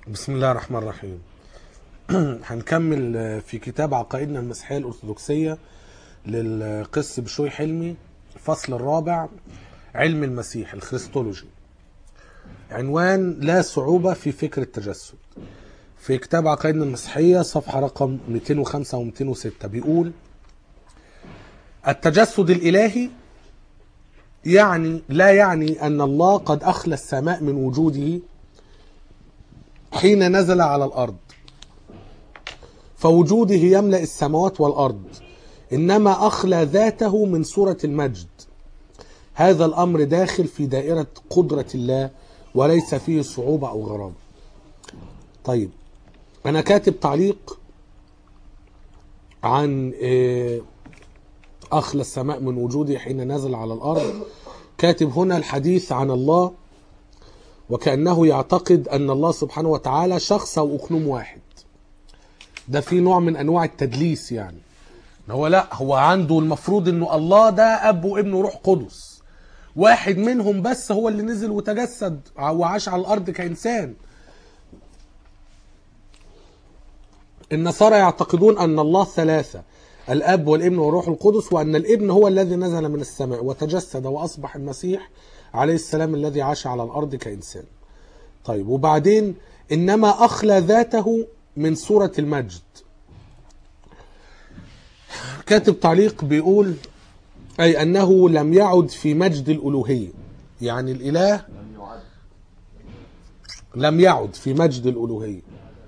بسم الله الرحمن الرحيم. هنكمل في كتاب عقائدنا المسيحية الأرثوذكسية للقس بشوي حلمي، الفصل الرابع، علم المسيح الخريستولوجي. عنوان: لا صعوبة في فكر التجسد. في كتاب عقائدنا المسيحية صفحة رقم 205 و 206 بيقول: التجسد الإلهي لا يعني أن الله قد أخلى السماء من وجوده حين نزل على الأرض فوجوده يملأ السماوات والأرض، إنما أخلى ذاته من صورة المجد. هذا الأمر داخل في دائرة قدرة الله وليس فيه صعوبة أو غرابة. طيب، أنا كاتب تعليق عن أخلى السماء من وجوده حين نزل على الأرض. كاتب هنا الحديث عن الله وكأنه يعتقد أن الله سبحانه وتعالى شخص أو أقنوم واحد. ده في نوع من أنواع التدليس، يعني هو عنده المفروض أنه الله ده أب وابن وروح قدس، واحد منهم بس هو اللي نزل وتجسد وعاش على الأرض كإنسان. النصارى يعتقدون أن الله ثلاثة، الأب والابن والروح القدس، وأن الابن هو الذي نزل من السماء وتجسد وأصبح المسيح عليه السلام الذي عاش على الأرض كإنسان. طيب، وبعدين إنما أخلى ذاته من صورة المجد. كاتب تعليق بيقول: أي أنه لم يعد في مجد الألوهية، يعني الإله لم يعد في مجد الألوهية.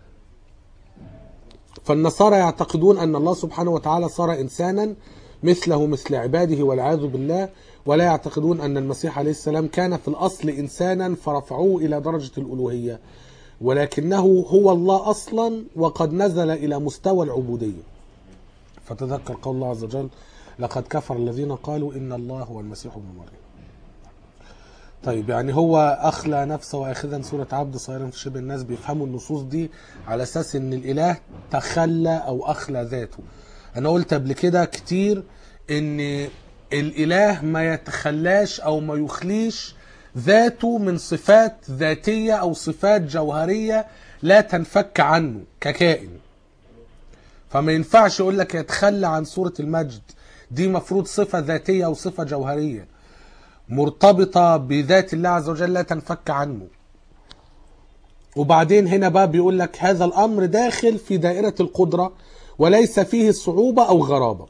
فالنصارى يعتقدون أن الله سبحانه وتعالى صار إنسانا مثله مثل عباده والعياذ بالله، ولا يعتقدون أن المسيح عليه السلام كان في الأصل إنسانا فرفعوه إلى درجة الألوهية، ولكنه هو الله أصلا وقد نزل إلى مستوى العبودية. فتذكر قول الله عز وجل: لقد كفر الذين قالوا إن الله هو المسيح ابن مريم. طيب، يعني هو أخلى نفسه وأخذا صورة عبد صغيرا في شبه الناس. بيفهموا النصوص دي على أساس إن الإله تخلى أو أخلى ذاته. أنا قلت قبل كده كتير إن الإله ما يتخلاش أو ما يخليش ذاته من صفات ذاتية أو صفات جوهرية لا تنفك عنه ككائن. فما ينفعش يقول لك يتخلى عن صورة المجد، دي مفروض صفة ذاتية أو صفة جوهرية مرتبطة بذات الله عز وجل لا تنفك عنه. وبعدين هنا بقى بيقول لك هذا الأمر داخل في دائرة القدرة وليس فيه صعوبة أو غرابة.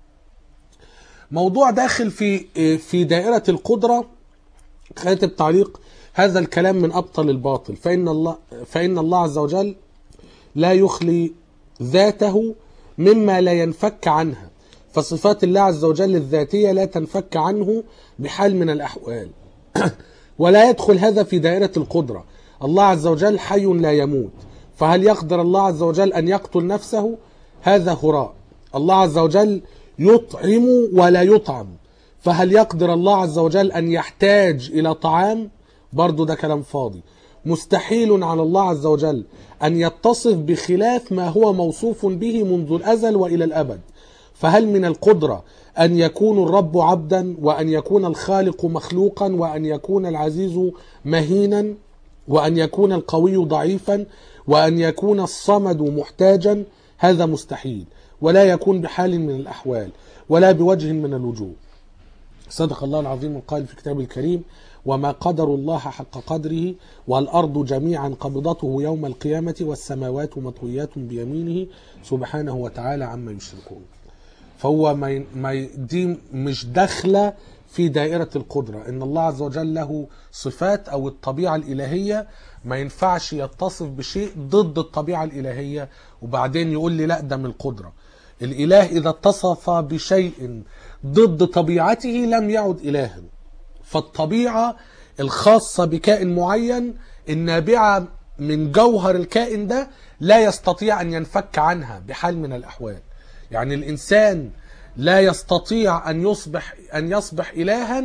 موضوع داخل في دائرة القدرة، كاتب تعليق: هذا الكلام من أبطل الباطل، فإن الله عز وجل لا يخلي ذاته مما لا ينفك عنها، فصفات الله عز وجل الذاتية لا تنفك عنه بحال من الأحوال. ولا يدخل هذا في دائرة القدرة. الله عز وجل حي لا يموت، فهل يقدر الله عز وجل أن يقتل نفسه؟ هذا هراء. الله عز وجل يطعم ولا يطعم، فهل يقدر الله عز وجل أن يحتاج إلى طعام؟ برضو ده كلام فاضي. مستحيل على الله عز وجل أن يتصف بخلاف ما هو موصوف به منذ الأزل وإلى الأبد. فهل من القدرة أن يكون الرب عبدا، وأن يكون الخالق مخلوقا، وأن يكون العزيز مهينا، وأن يكون القوي ضعيفا، وأن يكون الصمد محتاجا؟ هذا مستحيل، ولا يكون بحال من الأحوال ولا بوجه من الوجوه. صدق الله العظيم القائل في كتابه الكريم: وما قدر الله حق قدره والأرض جميعا قبضته يوم القيامة والسماوات مطويات بيمينه سبحانه وتعالى عما يشركون. فهو دي مش داخله في دائرة القدرة. إن الله عز وجل له صفات أو الطبيعة الإلهية ما ينفعش يتصف بشيء ضد الطبيعة الإلهية وبعدين يقول لي لا ده من القدرة. الإله إذا اتصف بشيء ضد طبيعته لم يعد إلها. فالطبيعة الخاصة بكائن معين النابعة من جوهر الكائن ده لا يستطيع أن ينفك عنها بحال من الأحوال. يعني الإنسان لا يستطيع أن يصبح إلها.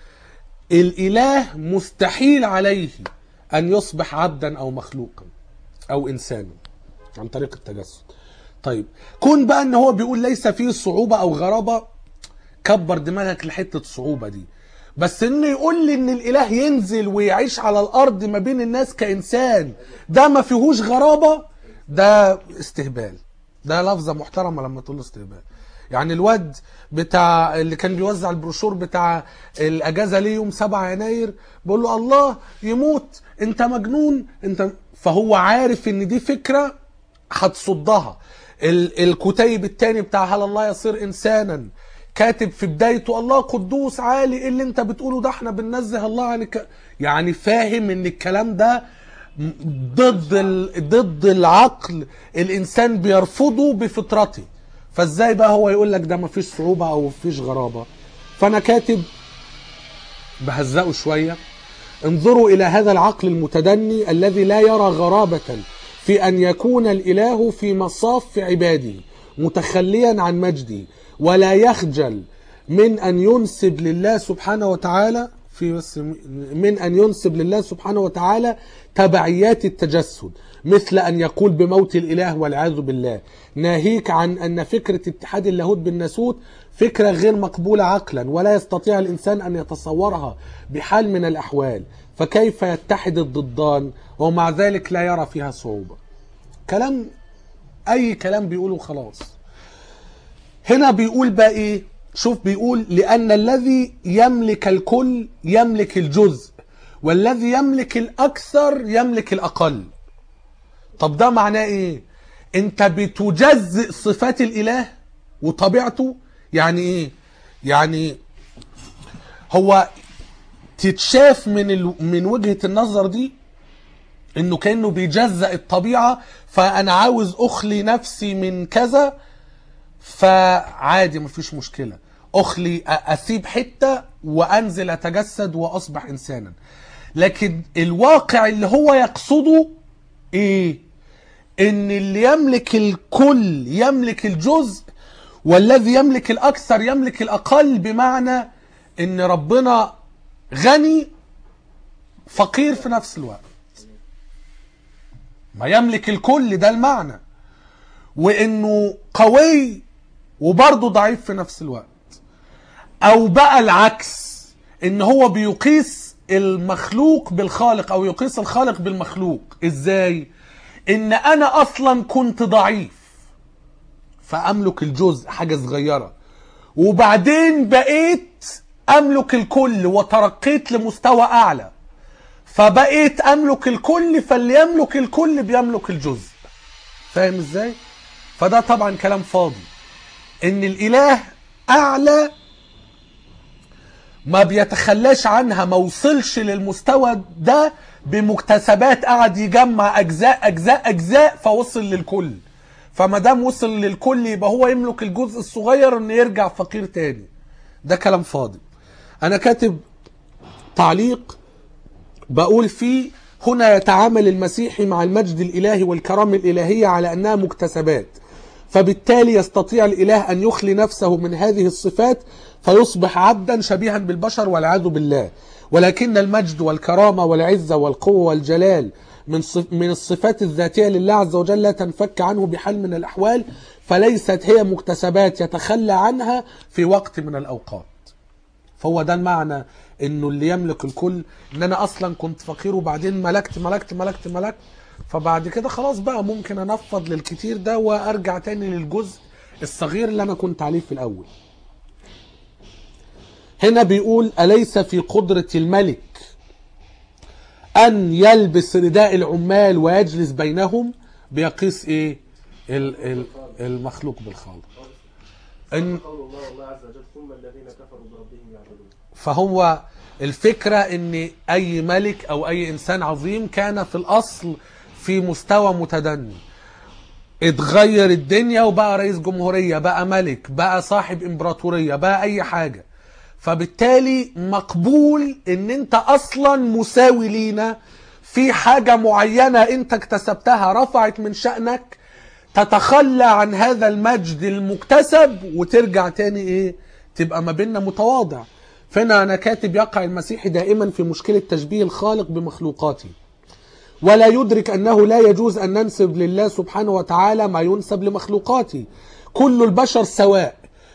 الإله مستحيل عليه أن يصبح عبدا أو مخلوقا أو إنسانا عن طريق التجسد. طيب، كون بقى أن هو بيقول ليس فيه صعوبة أو غرابة، كبر دماغك لحتة الصعوبة دي. بس انه يقول لي ان الاله ينزل ويعيش على الارض ما بين الناس كانسان ده ما فيهوش غرابة، ده استهبال. ده لفظة محترمة لما تقول له استهبال. يعني الواد بتاع اللي كان بيوزع البروشور بتاع الاجازة ليه يوم 7 يناير بيقول له الله يموت انت مجنون انت، فهو عارف ان دي فكرة هتصدها. الكتيب التاني بتاع هل الله يصير انسانا كاتب في بدايته الله قدوس عالي، ايه اللي انت بتقوله ده، احنا بننزه الله عن يعني فاهم ان الكلام ده ضد العقل، الانسان بيرفضه بفطرته، فازاي بقى هو يقول لك ده مفيش صعوبة او مفيش غرابة؟ فانا كاتب بهزقه شوية: انظروا الى هذا العقل المتدني الذي لا يرى غرابة في ان يكون الاله في مصاف عباده متخليا عن مجده، ولا يخجل من ان ينسب لله سبحانه وتعالى تبعيات التجسد، مثل أن يقول بموت الإله والعياذ بالله، ناهيك عن أن فكرة اتحاد اللاهوت بالناسوت فكرة غير مقبولة عقلا، ولا يستطيع الإنسان أن يتصورها بحال من الأحوال، فكيف يتحد الضدان ومع ذلك لا يرى فيها صعوبة؟ كلام أي كلام بيقوله خلاص. هنا بيقول بقى إيه؟ شوف بيقول لأن الذي يملك الكل يملك الجزء، والذي يملك الأكثر يملك الأقل. طب ده معناه إيه؟ أنت بتجزئ صفات الإله وطبيعته. يعني إيه؟ يعني هو تتشاف من وجهة النظر دي إنه كأنه بيجزئ الطبيعة، فأنا عاوز أخلي نفسي من كذا فعادي مفيش مشكلة، أخلي أسيب حتة وأنزل أتجسد وأصبح إنسانا. لكن الواقع اللي هو يقصده إيه؟ إن اللي يملك الكل يملك الجزء، والذي يملك الأكثر يملك الأقل، بمعنى إن ربنا غني فقير في نفس الوقت، ما يملك الكل ده المعنى، وإنه قوي وبرضه ضعيف في نفس الوقت. او بقى العكس، ان هو بيقيس المخلوق بالخالق او يقيس الخالق بالمخلوق. ازاي؟ ان انا اصلا كنت ضعيف فاملك الجزء حاجة صغيرة، وبعدين بقيت املك الكل وترقيت لمستوى اعلى فبقيت املك الكل، فاللي يملك الكل بيملك الجزء. فاهم ازاي؟ فده طبعا كلام فاضي. ان الاله اعلى ما بيتخلاش عنها، ما وصلش للمستوى ده بمكتسبات، قاعد يجمع اجزاء اجزاء اجزاء فوصل للكل، فما دام وصل للكل يبقى هو يملك الجزء الصغير انه يرجع فقير تاني. ده كلام فاضي. انا كاتب تعليق بقول فيه: هنا يتعامل المسيحي مع المجد الالهي والكرامة الالهية على انها مكتسبات، فبالتالي يستطيع الاله ان يخلي نفسه من هذه الصفات فيصبح عبدا شبيها بالبشر والعياذ بالله. ولكن المجد والكرامة والعزة والقوة والجلال من الصفات الذاتية لله عز وجل لا تنفك عنه بحال من الأحوال، فليست هي مكتسبات يتخلى عنها في وقت من الأوقات. فهو ده المعنى، انه اللي يملك الكل، ان انا اصلا كنت فقير وبعدين ملكت ملكت ملكت ملكت، فبعد كده خلاص بقى ممكن انفض للكتير ده وارجع تاني للجزء الصغير اللي انا كنت عليه في الاول. هنا بيقول: أليس في قدرة الملك أن يلبس رداء العمال ويجلس بينهم؟ بيقيس إيه؟ المخلوق بالخالق. فهو الفكرة إن أي ملك أو أي إنسان عظيم كان في الأصل في مستوى متدني، اتغير الدنيا وبقى رئيس جمهورية، بقى ملك، بقى صاحب إمبراطورية، بقى أي حاجة، فبالتالي مقبول ان انت اصلا مساوي لينا في حاجة معينة انت اكتسبتها رفعت من شأنك، تتخلى عن هذا المجد المكتسب وترجع تاني ايه، تبقى ما بيننا متواضع. فهنا انا كاتب: يقع المسيحي دائما في مشكلة تشبيه الخالق بمخلوقاته، ولا يدرك انه لا يجوز ان ننسب لله سبحانه وتعالى ما ينسب لمخلوقاته. كل البشر سواء،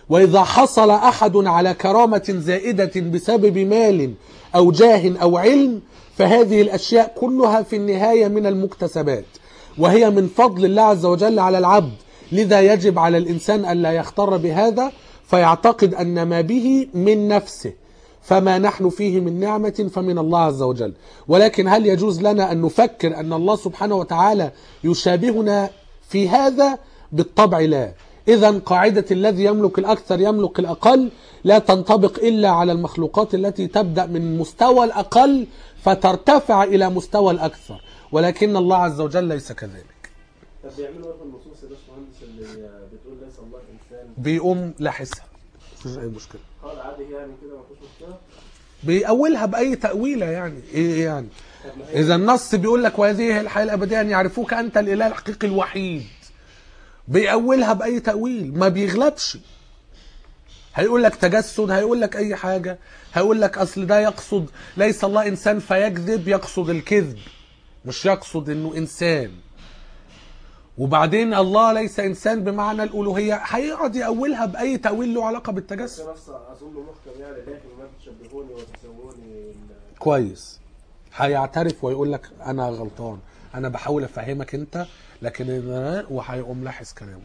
وإذا حصل أحد على كرامة زائدة بسبب مال أو جاه أو علم فهذه الأشياء كلها في النهاية من المكتسبات، وهي من فضل الله عز وجل على العبد. لذا يجب على الإنسان أن لا يغتر بهذا فيعتقد أن ما به من نفسه، فما نحن فيه من نعمة فمن الله عز وجل. ولكن هل يجوز لنا أن نفكر أن الله سبحانه وتعالى يشابهنا في هذا؟ بالطبع لا. إذن قاعدة الذي يملك الأكثر يملك الأقل لا تنطبق إلا على المخلوقات التي تبدأ من مستوى الأقل فترتفع إلى مستوى الأكثر، ولكن الله عز وجل ليس كذلك. طب بيعملوا ايه في النصوص يا باشمهندس اللي بتقول ليس الله انسان؟ بيقوم لاحسها، مفيش أي مشكلة. قال عادي يعني كده مفيش مشكلة؟ بيأولها بأي تأويلة يعني إيه يعني؟ إذا النص بيقول لك وهذه الحياة الأبدية أن يعرفوك أنت الإله الحقيقي الوحيد، بيأولها بأي تأويل، ما بيغلبش. هيقول لك تجسد، هيقول لك أي حاجة، هيقول لك أصل ده يقصد ليس الله إنسان فيكذب، يقصد الكذب مش يقصد إنه إنسان. وبعدين الله ليس إنسان بمعنى الألوهية، هيقعد يأولها بأي تأويل له علاقة بالتجسد. نفس أظن محكم يعني لكن ما تشبهوني وتسووني. كويس، هيعترف ويقول لك أنا غلطان، أنا بحاول أفهمك أنت، لكن وهيقوم لاحظ كلامه،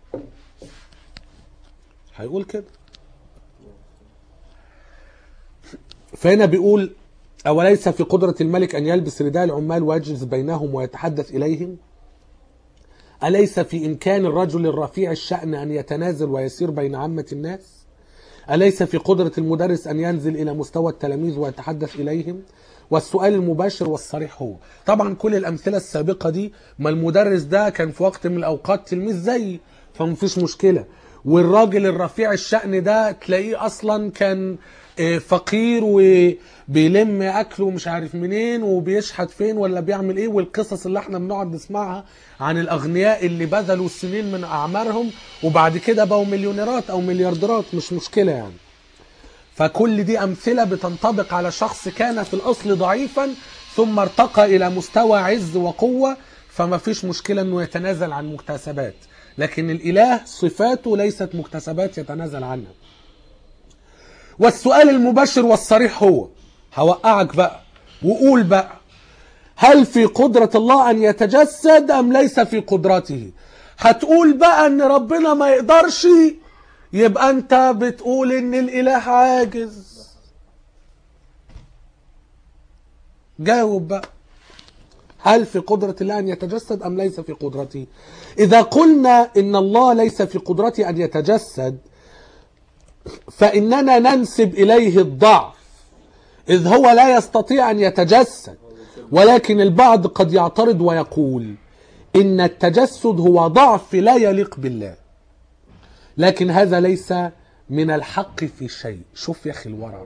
هيقول كده. فهنا بيقول أوليس في قدرة الملك أن يلبس رداء العمال ويجلس بينهم ويتحدث إليهم؟ أليس في إمكان الرجل الرفيع الشأن أن يتنازل ويسير بين عامة الناس؟ أليس في قدرة المدرس أن ينزل إلى مستوى التلاميذ ويتحدث إليهم؟ والسؤال المباشر والصريح هو طبعا كل الأمثلة السابقة دي، ما المدرس ده كان في وقت من الأوقات تلميذ زي، فمفيش مشكلة. والراجل الرفيع الشأن ده تلاقيه أصلا كان فقير وبيلم أكله مش عارف منين وبيشحت فين ولا بيعمل إيه، والقصص اللي احنا بنقعد نسمعها عن الأغنياء اللي بذلوا سنين من أعمارهم وبعد كده بقوا مليونيرات أو مليارديرات، مش مشكلة يعني. فكل دي أمثلة بتنطبق على شخص كان في الأصل ضعيفا ثم ارتقى إلى مستوى عز وقوة، فما فيش مشكلة أنه يتنازل عن مكتسبات. لكن الإله صفاته ليست مكتسبات يتنازل عنها. والسؤال المباشر والصريح هو، هوقعك بقى وقول بقى، هل في قدرة الله أن يتجسد أم ليس في قدرته؟ هتقول بقى أن ربنا ما يقدرش، يبقى أنت بتقول أن الإله عاجز. جاوب بقى، هل في قدرة الله أن يتجسد أم ليس في قدرته؟ إذا قلنا إن الله ليس في قدرته أن يتجسد فإننا ننسب إليه الضعف، إذ هو لا يستطيع أن يتجسد. ولكن البعض قد يعترض ويقول إن التجسد هو ضعف لا يليق بالله، لكن هذا ليس من الحق في شيء. شوف يا أخي الورع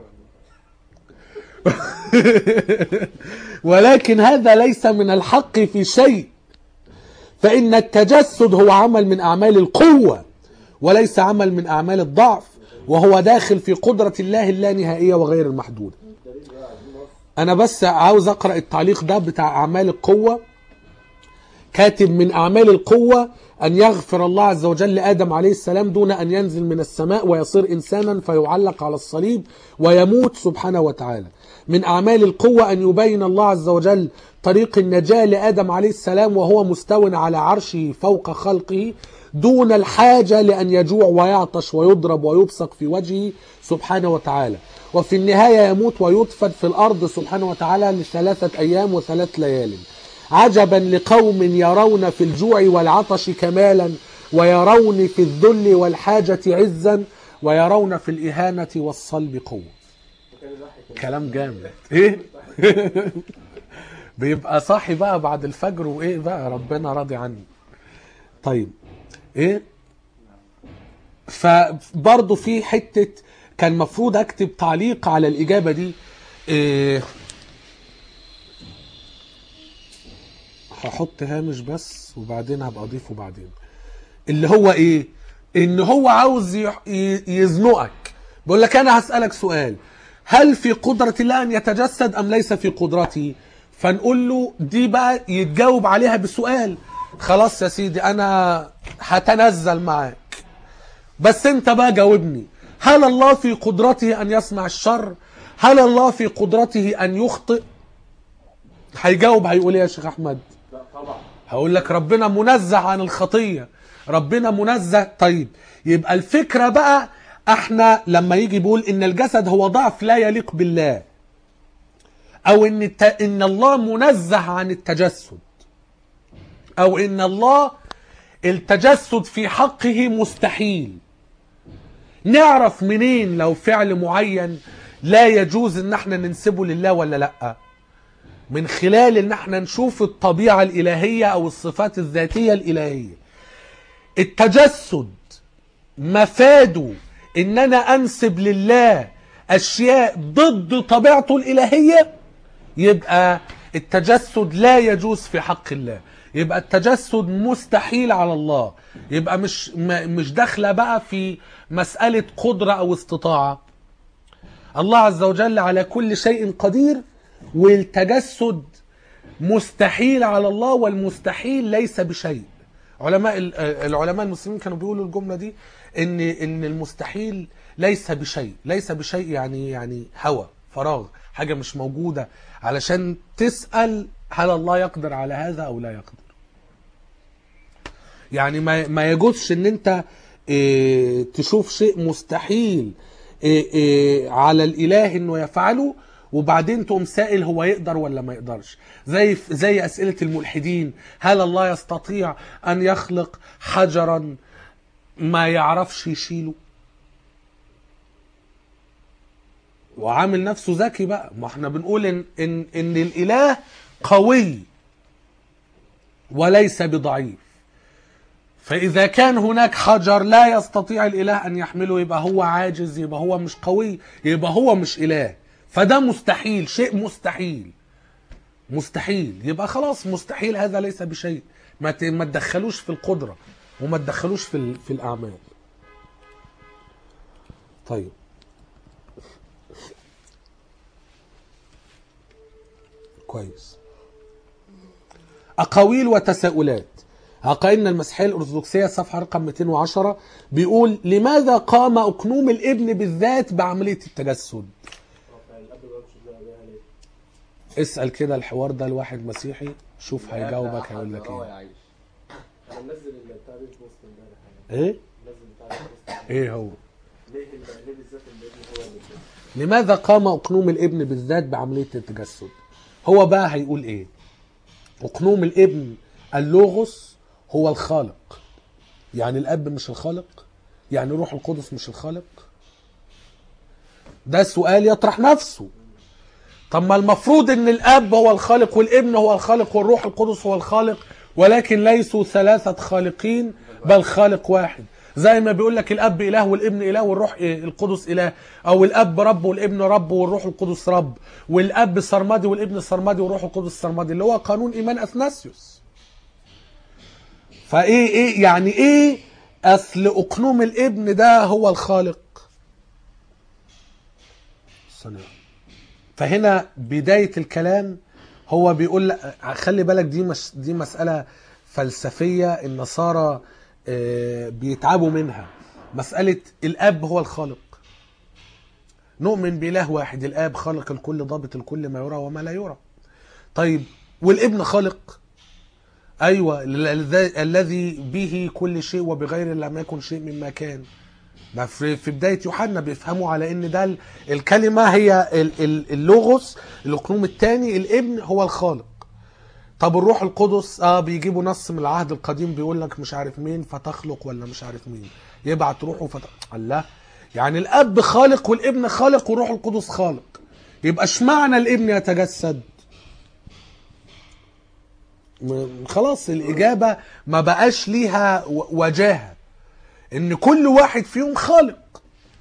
ولكن هذا ليس من الحق في شيء، فإن التجسد هو عمل من أعمال القوة وليس عمل من أعمال الضعف، وهو داخل في قدرة الله اللانهائية وغير المحدودة. أنا بس عاوز أقرأ التعليق ده بتاع أعمال القوة. كاتب من أعمال القوة أن يغفر الله عز وجل لآدم عليه السلام دون أن ينزل من السماء ويصير إنسانا فيعلق على الصليب ويموت سبحانه وتعالى. من أعمال القوة أن يبين الله عز وجل طريق النجاة لآدم عليه السلام وهو مستو على عرشه فوق خلقه دون الحاجة لأن يجوع ويعطش ويضرب ويبصق في وجهه سبحانه وتعالى. وفي النهاية يموت ويدفن في الأرض سبحانه وتعالى ل3 أيام و3 ليال. عجبا لقوم يرون في الجوع والعطش كمالا ويرون في الذل والحاجة عزا ويرون في الإهانة والصلب قوة. كلام جامد ايه بيبقى صاحي بقى بعد الفجر وايه بقى ربنا راضي عني. طيب ايه، فبرضه في حتة كان مفروض اكتب تعليق على الإجابة دي. إيه، هحط هامش بس وبعدين هبقى اضيفه بعدين. اللي هو ايه، ان هو عاوز يزنقك، بيقول لك انا هسألك سؤال، هل في قدرة الله ان يتجسد ام ليس في قدرته؟ فنقول له دي بقى يتجاوب عليها بسؤال. خلاص يا سيدي انا هتنزل معاك بس انت بقى جاوبني، هل الله في قدرته ان يصنع الشر؟ هل الله في قدرته ان يخطئ؟ هيجاوب هيقول ايه يا شيخ احمد؟ لا طبعا. هقول لك ربنا منزه عن الخطية، ربنا منزه. طيب يبقى الفكرة بقى، احنا لما يجي بيقول ان الجسد هو ضعف لا يليق بالله، او ان الله منزه عن التجسد، او ان الله التجسد في حقه مستحيل، نعرف منين لو فعل معين لا يجوز ان احنا ننسبه لله ولا لا؟ من خلال ان احنا نشوف الطبيعة الالهية او الصفات الذاتية الالهية. التجسد مفاده ان انا انسب لله اشياء ضد طبيعته الالهية، يبقى التجسد لا يجوز في حق الله، يبقى التجسد مستحيل على الله، يبقى مش داخله بقى في مسألة قدرة او استطاعة. الله عز وجل على كل شيء قدير، والتجسد مستحيل على الله، والمستحيل ليس بشيء. العلماء المسلمين كانوا بيقولوا الجملة دي، ان المستحيل ليس بشيء. ليس بشيء يعني هوى، فراغ، حاجة مش موجودة، علشان تسأل هل الله يقدر على هذا او لا يقدر. يعني ما يجوزش ان انت تشوف شيء مستحيل على الاله انه يفعله، وبعدين تقوم سائل هو يقدر ولا ما يقدرش. زي اسئلة الملحدين، هل الله يستطيع ان يخلق حجرا ما يعرفش يشيله؟ وعامل نفسه ذكي بقى. ما احنا بنقول ان الاله قوي وليس بضعيف، فاذا كان هناك حجر لا يستطيع الاله ان يحمله، يبقى هو عاجز، يبقى هو مش قوي، يبقى هو مش اله. فده مستحيل، شيء مستحيل، يبقى خلاص مستحيل هذا ليس بشيء. ما تدخلوش في القدرة، وما تدخلوش في الأعمال. طيب كويس. أقاويل وتساؤلات. عقائدنا المسيحية الأرثوذكسية صفحة رقم 210 بيقول: لماذا قام أقنوم الابن بالذات بعملية التجسد؟ اسأل كده الحوار ده لواحد مسيحي، شوف هيجاوبك هيقول لك ايه. انا منزل بتاع دي في وسط امبارح. ايه؟ منزل بتاع ايه هو؟ ليه بالذات الابن هو اللي لماذا قام أقنوم الابن بالذات بعملية التجسد؟ هو بقى هيقول ايه؟ أقنوم الابن اللوغوس هو الخالق، يعني الأب مش الخالق؟ يعني روح القدس مش الخالق؟ ده سؤال يطرح نفسه. طب ما المفروض ان الاب هو الخالق والابن هو الخالق والروح القدس هو الخالق، ولكن ليسوا ثلاثة خالقين بل خالق واحد. زي ما بيقول لك الاب اله والابن اله والروح القدس اله، او الاب رب والابن رب والروح القدس رب، والاب سرمدي والابن سرمدي والروح القدس سرمدي، اللي هو قانون ايمان اثناسيوس. فايه يعني ايه اصل اقنوم الابن ده هو الخالق؟ فهنا بداية الكلام هو بيقول خلي بالك دي مسألة فلسفية النصارى بيتعبوا منها. مسألة الأب هو الخالق، نؤمن بإله واحد، الآب خالق الكل ضابط الكل ما يرى وما لا يرى. طيب والابن خالق؟ أيوة، الذي به كل شيء وبغير لم يكن شيء مما كان. في بداية يوحنا بيفهموا على ان ده الكلمة هي اللوغوس، الاقنوم الثاني، الابن هو الخالق. طب الروح القدس بيجيبوا نص من العهد القديم بيقول لك مش عارف مين فتخلق ولا مش عارف مين، يبعت روحه الله. يعني الاب خالق والابن خالق والروح القدس خالق، يبقى اشمعنى الابن يتجسد؟ خلاص الإجابة ما بقاش ليها وجاهة، ان كل واحد فيهم خالق.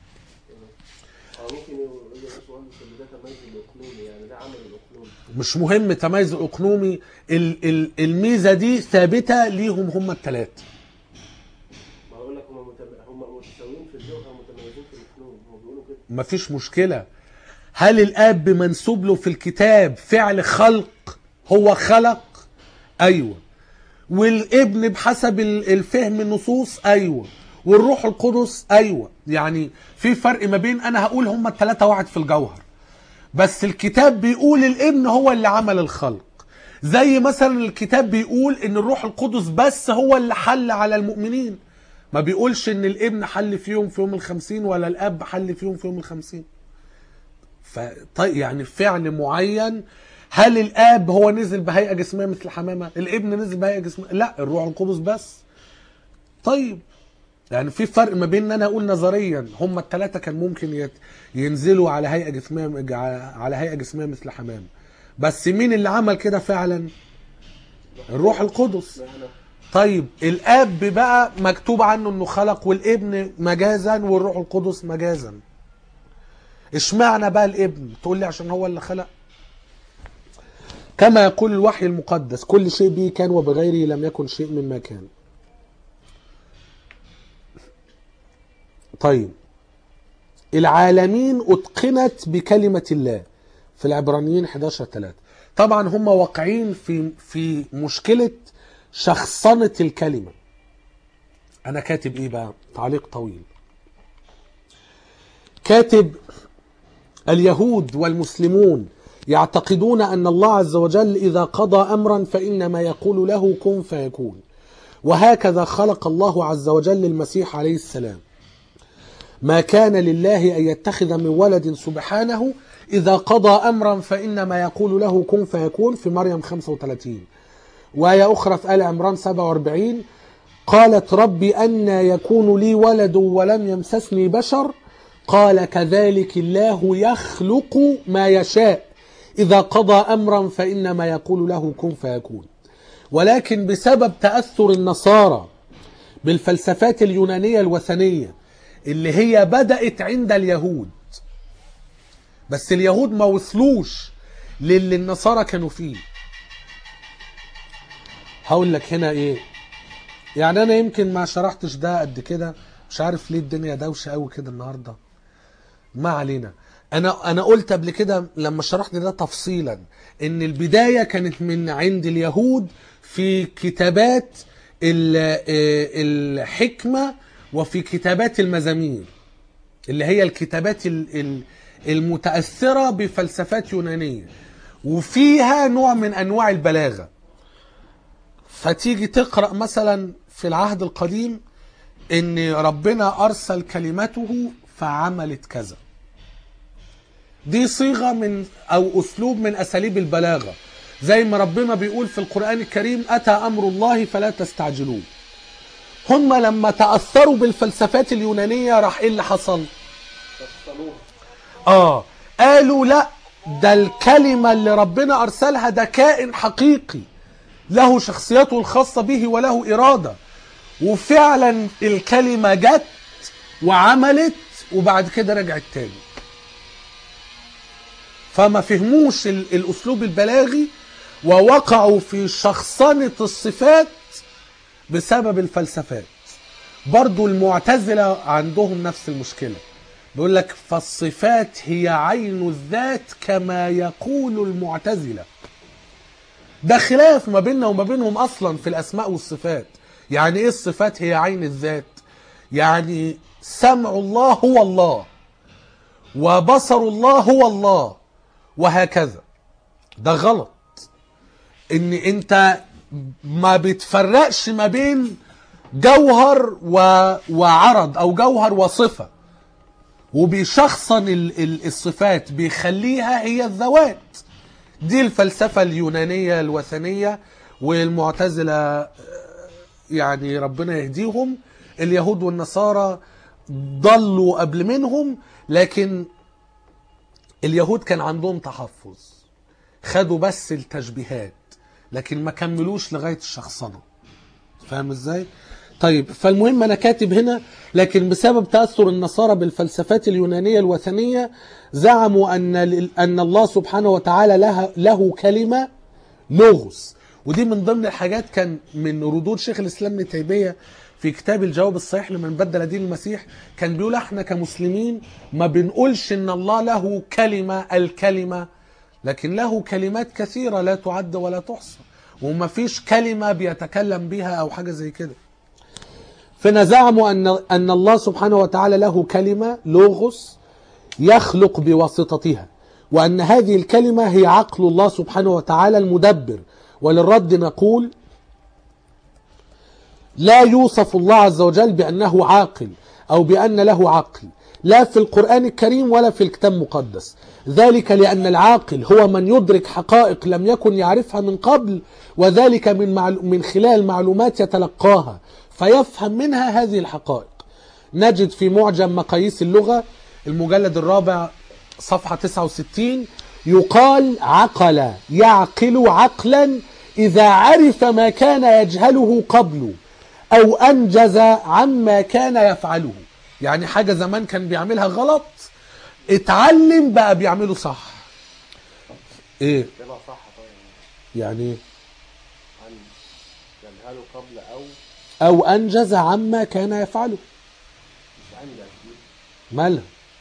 ممكن يقول يا باشمهندس ان ده تميز الاقنومي، يعني ده عمل الاقنومي. مش مهم تميز الاقنومي، الميزه دي ثابته ليهم هم الثلاثه. ما بقول لك هم متساويين في الجوهر، متميزين في الاقنوم، هم بيقولوا كده. مفيش مشكله. هل الاب منسوب له في الكتاب فعل خلق؟ هو خلق، ايوه. والابن بحسب الفهم النصوص، ايوه. والروح القدس ايوه، يعني في فرق ما بين انا هقول هم الثلاثه واحد في الجوهر، بس الكتاب بيقول الابن هو اللي عمل الخلق. زي مثلا الكتاب بيقول ان الروح القدس بس هو اللي حل على المؤمنين، ما بيقولش ان الابن حل فيهم في يوم ال50 ولا الاب حل فيهم في يوم ال50. طيب يعني فعل معين، هل الاب هو نزل بهيئه جسميه مثل حمامه؟ الابن نزل بهيئه جسميه؟ لا، الروح القدس بس. طيب يعني في فرق ما بين ان انا اقول نظريا هم الثلاثه كان ممكن ينزلوا على هيئه جسميه، على هيئه جسميه مثل حمامه، بس مين اللي عمل كده فعلا؟ الروح القدس. طيب الاب بقى مكتوب عنه انه خلق، والابن مجازا والروح القدس مجازا. اشمعنى بقى الابن؟ تقول لي عشان هو اللي خلق. كما يقول الوحي المقدس كل شيء به كان وبغيره لم يكن شيء مما كان. طيب العالمين اتقنت بكلمة الله في العبرانيين 11:3. طبعا هم واقعين في مشكلة شخصنة الكلمة. انا كاتب ايه بقى؟ تعليق طويل. كاتب اليهود والمسلمون يعتقدون أن الله عز وجل إذا قضى أمرا فإنما يقول له كن فيكون، وهكذا خلق الله عز وجل المسيح عليه السلام. ما كان لله أن يتخذ من ولد سبحانه، إذا قضى أمرا فإنما يقول له كن فيكون في مريم 35. وآية أخرى في آل عمران 47 قالت ربي أن يكون لي ولد ولم يمسسني بشر، قال كذلك الله يخلق ما يشاء إذا قضى أمرا فإنما يقول له كن فيكون. ولكن بسبب تأثر النصارى بالفلسفات اليونانية الوثنية اللي هي بدأت عند اليهود، بس اليهود ما وصلوش للي النصارى كانوا فيه. هقول لك هنا ايه، يعني انا يمكن ما شرحتش ده قد كده، مش عارف ليه الدنيا دوشة قوي كده النهاردة، ما علينا. انا قلت قبل كده لما شرحت ده تفصيلا ان البداية كانت من عند اليهود في كتابات الحكمة وفي كتابات المزامير، اللي هي الكتابات المتأثرة بفلسفات يونانية، وفيها نوع من انواع البلاغة. فتيجي تقرأ مثلا في العهد القديم ان ربنا ارسل كلمته فعملت كذا، دي صيغة من او اسلوب من اساليب البلاغة، زي ما ربنا بيقول في القرآن الكريم اتى امر الله فلا تستعجلوه. هم لما تأثروا بالفلسفات اليونانية راح ايه اللي حصل؟ قالوا لا، ده الكلمة اللي ربنا ارسلها ده كائن حقيقي له شخصيته الخاصة به وله إرادة، وفعلا الكلمة جت وعملت وبعد كده رجعت تاني. فما فهموش الأسلوب البلاغي ووقعوا في شخصنة الصفات بسبب الفلسفات. برضو المعتزلة عندهم نفس المشكلة، بيقول لك فالصفات هي عين الذات كما يقول المعتزلة. ده خلاف ما بيننا وما بينهم أصلا في الأسماء والصفات. يعني إيه الصفات هي عين الذات؟ يعني سمع الله هو الله، وبصر الله هو الله، وهكذا. ده غلط. إن أنت ما بتفرقش ما بين جوهر وعرض أو جوهر وصفة، وبيشخصن الصفات بيخليها هي الذوات. دي الفلسفة اليونانية الوثنية، والمعتزلة يعني ربنا يهديهم. اليهود والنصارى ضلوا قبل منهم، لكن اليهود كان عندهم تحفظ، خدوا بس التشبيهات لكن ما كملوش لغاية الشخصنة. فاهم ازاي؟ طيب فالمهم انا كاتب هنا لكن بسبب تأثر النصارى بالفلسفات اليونانية الوثنية زعموا ان الله سبحانه وتعالى له كلمة لوغوس. ودي من ضمن الحاجات كان من ردود شيخ الاسلام ابن تيمية في كتاب الجواب الصحيح لمن بدل دين المسيح. كان بيقول احنا كمسلمين ما بنقولش ان الله له كلمة الكلمة، لكن له كلمات كثيرة لا تعد ولا تحصى، وما فيش كلمة بيتكلم بها او حاجة زي كده. فإن زعموا أن الله سبحانه وتعالى له كلمة لوغوس يخلق بواسطتها، وأن هذه الكلمة هي عقل الله سبحانه وتعالى المدبر. وللرد نقول لا يوصف الله عز وجل بأنه عاقل أو بأن له عقل، لا في القرآن الكريم ولا في الكتاب المقدس. ذلك لأن العاقل هو من يدرك حقائق لم يكن يعرفها من قبل، وذلك من خلال معلومات يتلقاها فيفهم منها هذه الحقائق. نجد في معجم مقاييس اللغة المجلد الرابع صفحة 69 يقال عقل يعقل عقلا إذا عرف ما كان يجهله قبله أو أنجز عما كان يفعله. يعني حاجة زمان كان بيعملها غلط اتعلم بقى بيعمله صح. ايه تبقى صح طبعا. يعني عن يجهله قبل أو أنجز عما كان يفعله. مش عندك مالها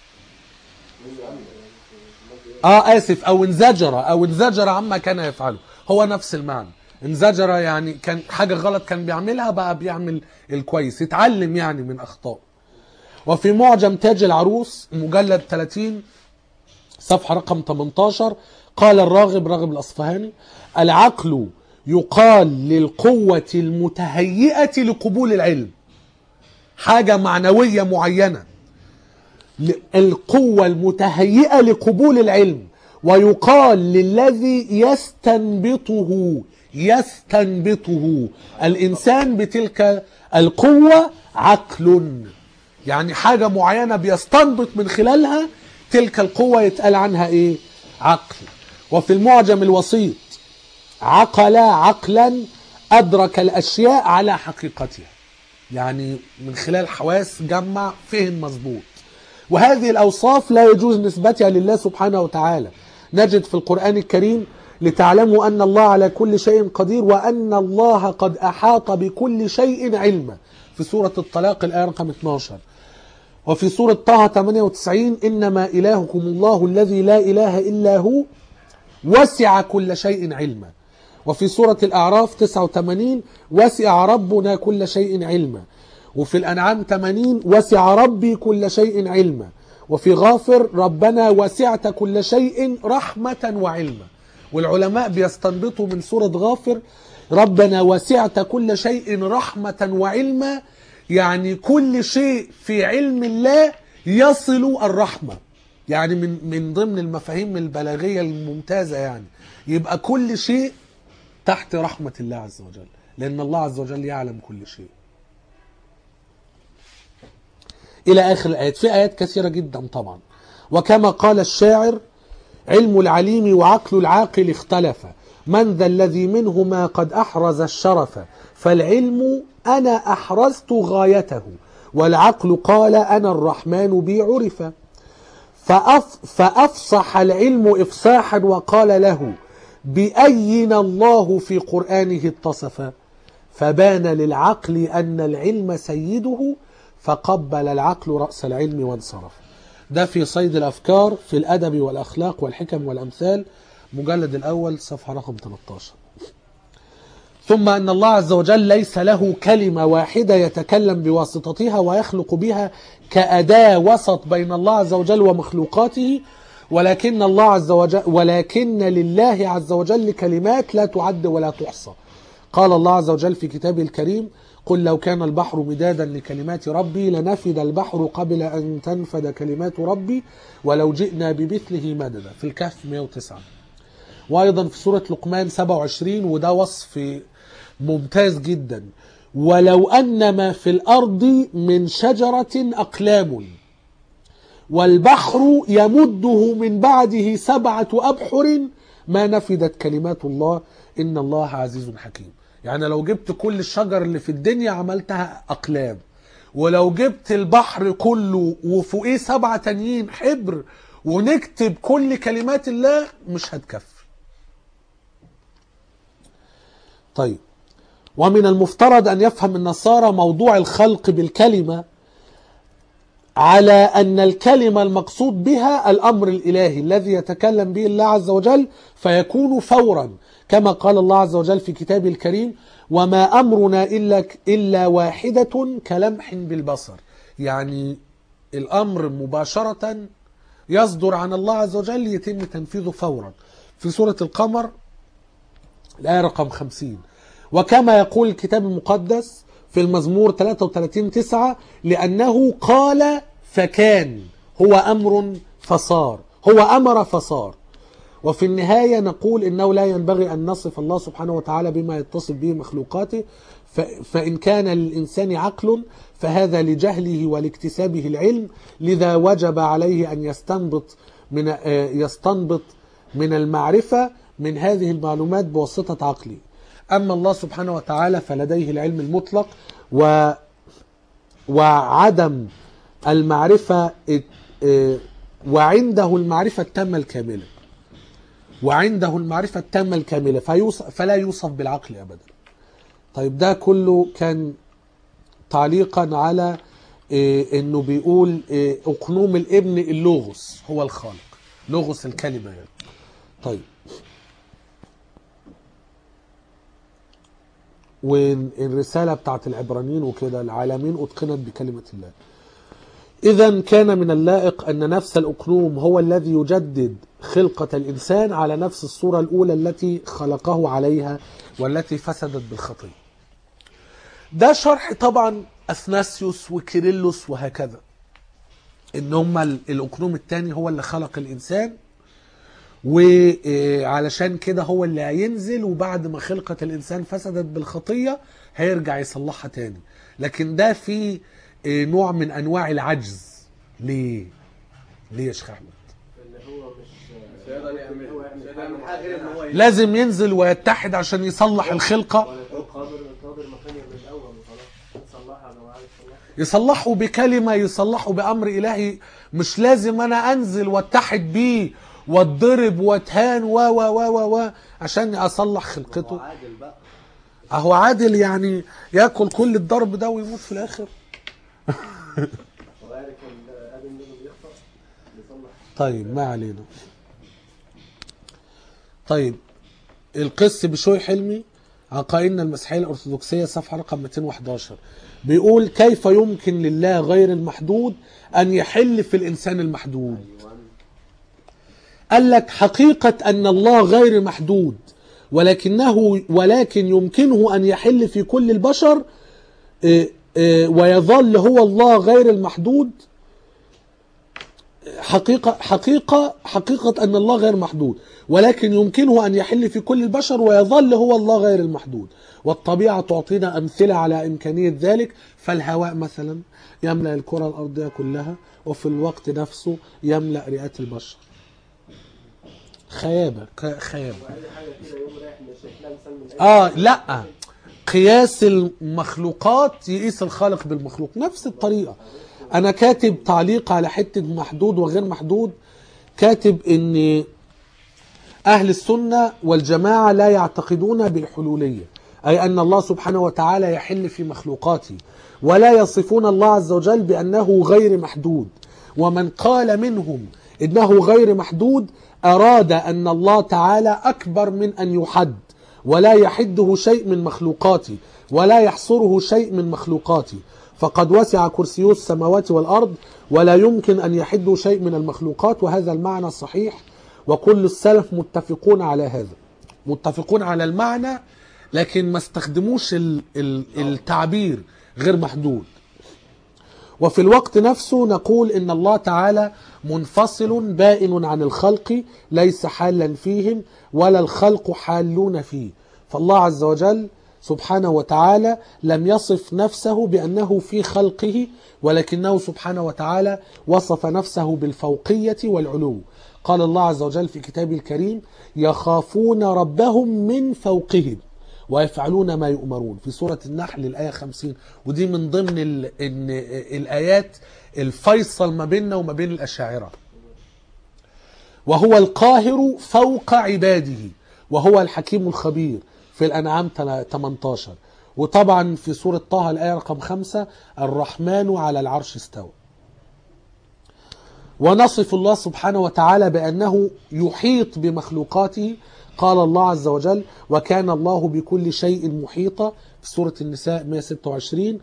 آسف أو انزجر عما كان يفعله، هو نفس المعنى. انزجر يعني كان حاجة غلط كان بيعملها بقى بيعمل الكويس، يتعلم يعني من أخطاء. وفي معجم تاج العروس مجلد 30 صفحة رقم 18 قال راغب الأصفهاني: العقل يقال للقوة المتهيئة لقبول العلم، حاجة معنوية معينة، القوة المتهيئة لقبول العلم. ويقال للذي يستنبطه الإنسان بتلك القوة عقل، يعني حاجة معينة بيستنبط من خلالها تلك القوة يتقال عنها ايه؟ عقل. وفي المعجم الوسيط عقل عقلا أدرك الأشياء على حقيقتها، يعني من خلال حواس جمع فهم مظبوط. وهذه الأوصاف لا يجوز نسبتها لله سبحانه وتعالى. نجد في القرآن الكريم: لتعلموا أن الله على كل شيء قدير وأن الله قد أحاط بكل شيء علما، في سورة الطلاق الآية رقم 12. وفي سورة طه 98: إنما إلهكم الله الذي لا إله إلا هو وسع كل شيء علما. وفي سورة الأعراف 89: وسع ربنا كل شيء علما. وفي الأنعام 80: وسع ربي كل شيء علما. وفي غافر: ربنا وسعت كل شيء رحمة وعلما. والعلماء بيستنبطوا من سورة غافر ربنا وسعت كل شيء رحمة وعلما، يعني كل شيء في علم الله يصل الرحمة، يعني من ضمن المفاهيم البلاغية الممتازة، يعني يبقى كل شيء تحت رحمة الله عز وجل، لأن الله عز وجل يعلم كل شيء. إلى آخر الآيات. في آيات كثيرة جدا طبعا. وكما قال الشاعر: علم العليم وعقل العاقل اختلف، من ذا الذي منهما قد أحرز الشرف، فالعلم أنا أحرزت غايته، والعقل قال أنا الرحمن بي عرف. فأفصح العلم إفصاحا وقال له: بأينا الله في قرآنه اتصف، فبان للعقل أن العلم سيده، فقبل العقل رأس العلم وانصرف. ده في صيد الأفكار في الأدب والأخلاق والحكم والأمثال مجلد الأول صفحة رقم 13. ثم أن الله عز وجل ليس له كلمة واحدة يتكلم بواسطتها ويخلق بها كأداة وسط بين الله عز وجل ومخلوقاته، ولكن لله عز وجل كلمات لا تعد ولا تحصى. قال الله عز وجل في كتابه الكريم: قل لو كان البحر مدادا لكلمات ربي لنفد البحر قبل أن تنفد كلمات ربي ولو جئنا بمثله مددا، في الكهف 109. وأيضا في سورة لقمان 27، وده وصف ممتاز جدا: ولو أن ما في الأرض من شجرة أقلام والبحر يمده من بعده 7 أبحر ما نفدت كلمات الله إن الله عزيز حكيم. يعني لو جبت كل الشجر اللي في الدنيا عملتها أقلام، ولو جبت البحر كله وفوقيه 7 تانيين حبر ونكتب كل كلمات الله مش هتكفي. طيب، ومن المفترض أن يفهم النصارى موضوع الخلق بالكلمة على أن الكلمة المقصود بها الأمر الإلهي الذي يتكلم به الله عز وجل، فيكون فورا كما قال الله عز وجل في كتابه الكريم: وما أمرنا إلا واحدة كلمح بالبصر. يعني الأمر مباشرة يصدر عن الله عز وجل يتم تنفيذه فورا. في سورة القمر الآية رقم 50. وكما يقول الكتاب المقدس في المزمور 33:9: لأنه قال فكان، هو أمر فصار، هو أمر فصار. وفي النهاية نقول إنه لا ينبغي أن نصف الله سبحانه وتعالى بما يتصف به مخلوقاته، فإن كان للإنسان عقل فهذا لجهله ولاكتسابه العلم، لذا وجب عليه أن يستنبط من المعرفة من هذه المعلومات بواسطة عقله. أما الله سبحانه وتعالى فلديه العلم المطلق وعدم المعرفة، وعنده المعرفة التامة الكاملة، وعنده المعرفة التامة الكاملة فلا يوصف بالعقل أبدا. طيب ده كله كان تعليقا على انه بيقول اقنوم الابن اللوغوس هو الخالق، لوغوس الكلمة يعني. طيب والرسالة بتاعت العبرانيين وكده: العالمين أتقنت بكلمة الله. إذا كان من اللائق أن نفس الأقنوم هو الذي يجدد خلقة الإنسان على نفس الصورة الأولى التي خلقه عليها والتي فسدت بالخطية. ده شرح طبعا أثناسيوس وكيرلس وهكذا، إن هم الأقنوم الثاني هو اللي خلق الإنسان، وعلشان كده هو اللي هينزل وبعد ما خلقة الإنسان فسدت بالخطية هيرجع يصلحها تاني. لكن ده في نوع من أنواع العجز. ليه يا شيخ أحمد؟ اللي هو مش هيقدر يعمل حاجة غير ان هو لازم ينزل ويتحد عشان يصلح الخلقة. قادر مكان من الأول وخلاص يصلحها لو عايز يصلحه بكلمة، يصلحه بأمر إلهي. مش لازم أنا أنزل واتحد بيه واتضرب واتهان و عشان أصلح خلقته. عادل بقى. أهو عادل يعني يأكل كل الضرب ده ويموت في الآخر. طيب ما علينا. طيب القس بشوي حلمي عقائدنا المسيحية الأرثوذكسية صفحة رقم 211 بيقول: كيف يمكن لله غير المحدود أن يحل في الإنسان المحدود؟ قال لك: حقيقة أن الله غير محدود ولكن يمكنه أن يحل في كل البشر ويظل هو الله غير المحدود. حقيقة أن الله غير محدود ولكن يمكنه أن يحل في كل البشر ويظل هو الله غير المحدود. والطبيعة تعطينا أمثلة على إمكانية ذلك. فالهواء مثلا يملأ الكرة الأرضية كلها وفي الوقت نفسه يملأ رئات البشر. خيابة. لا، قياس المخلوقات يقيس الخالق بالمخلوق نفس الطريقة. أنا كاتب تعليق على حتة محدود وغير محدود، كاتب إن أهل السنة والجماعة لا يعتقدون بالحلولية، أي أن الله سبحانه وتعالى يحل في مخلوقاته، ولا يصفون الله عز وجل بأنه غير محدود. ومن قال منهم إنه غير محدود أراد أن الله تعالى أكبر من أن يحد، ولا يحده شيء من مخلوقاته ولا يحصره شيء من مخلوقاته، فقد وسع كرسيه السماوات والأرض ولا يمكن أن يحده شيء من المخلوقات. وهذا المعنى صحيح، وكل السلف متفقون على هذا، متفقون على المعنى، لكن ما استخدموش التعبير غير محدود. وفي الوقت نفسه نقول إن الله تعالى منفصل بائن عن الخلق، ليس حالا فيهم ولا الخلق حالون فيه. فالله عز وجل سبحانه وتعالى لم يصف نفسه بأنه في خلقه، ولكنه سبحانه وتعالى وصف نفسه بالفوقية والعلو. قال الله عز وجل في كتابه الكريم: يخافون ربهم من فوقهم ويفعلون ما يؤمرون، في سورة النحل الآية 50. ودي من ضمن الآيات الفيصل ما بيننا وما بين الأشاعرة. وهو القاهر فوق عباده وهو الحكيم الخبير في الأنعام 18. وطبعا في سورة طه الآية رقم 5: الرحمن على العرش استوى. ونصف الله سبحانه وتعالى بأنه يحيط بمخلوقاته. قال الله عز وجل وكان الله بكل شيء محيطا في سورة النساء 126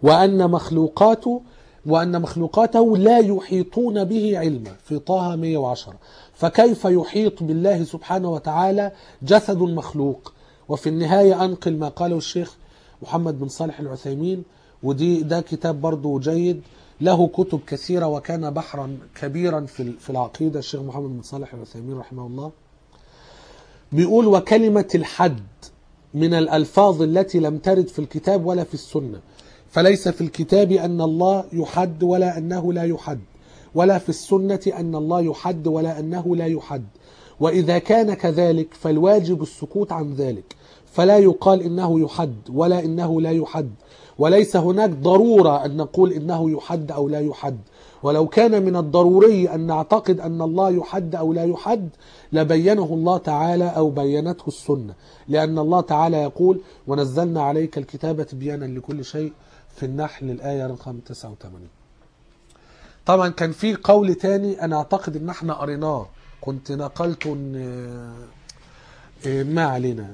وأن مخلوقاته لا يحيطون به علما في طه 110. فكيف يحيط بالله سبحانه وتعالى جسد مخلوق؟ وفي النهاية أنقل ما قاله الشيخ محمد بن صالح العثيمين، ده كتاب برضو جيد، له كتب كثيرة وكان بحرا كبيرا في العقيدة، الشيخ محمد بن صالح العثيمين رحمه الله. بيقول وكلمة الحد من الألفاظ التي لم ترد في الكتاب ولا في السنة، فليس في الكتاب أن الله يحد ولا أنه لا يحد، ولا في السنة أن الله يحد ولا أنه لا يحد. وإذا كان كذلك فالواجب السكوت عن ذلك، فلا يقال إنه يحد ولا إنه لا يحد، وليس هناك ضرورة أن نقول إنه يحد أو لا يحد. ولو كان من الضروري أن نعتقد أن الله يحد أو لا يحد لبينه الله تعالى أو بينته السنة، لأن الله تعالى يقول ونزلنا عليك الكتاب تبيانا لكل شيء في النحل الآية رقم 89. طبعا كان في قول تاني أنا أعتقد أن احنا قريناه، كنت نقلته ما علينا،